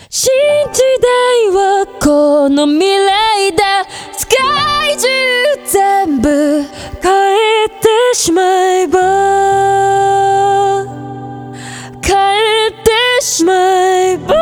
新時代はこの未来だ。世界中全部変えてしまえば、変えてしまえば。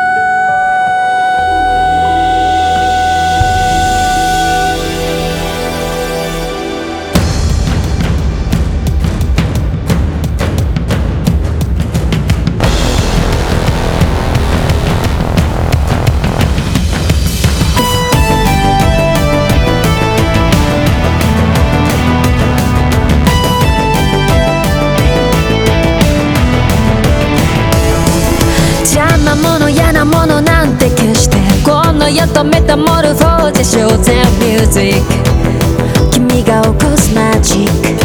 嫌なものなんて消して、この世とメタモルフォーゼショーゼミュージック、君が起こすマジック。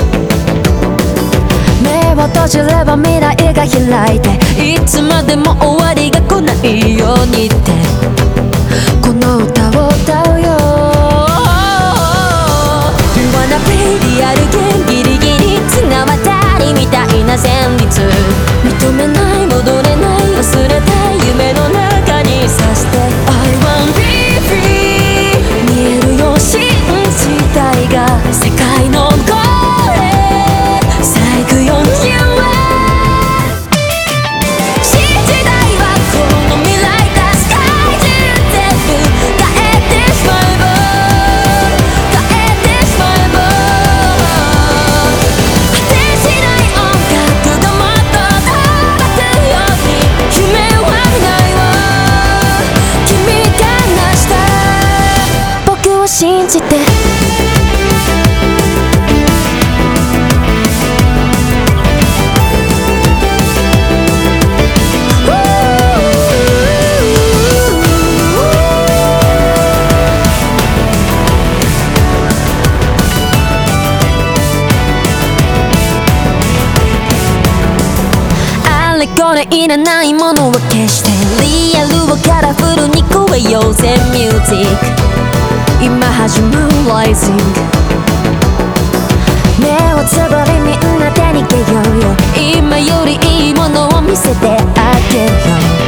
目を閉じれば未来が開いて、いつまでも終わりが来ないようにって、この歌を歌うよ。 Wanna be リアル弦ギリギリ綱渡りみたいな旋律、認めない戻れない忘れたい夢の中にさして I wanna be free 見えるよ信じたいが世界のゴールへさあ行くよ You are 新時代はこの未来だ。世界中全部変えてしまえば、変えてしまえば、果てしない音楽がもっと飛ばすように夢はないわ。君が成した僕を信じて。これいらないものは消して、リアルをカラフルに超えようぜミュージック。今始まるライジング、目をつぶりみんなで逃げようよ。今よりいいものを見せてあげるよ。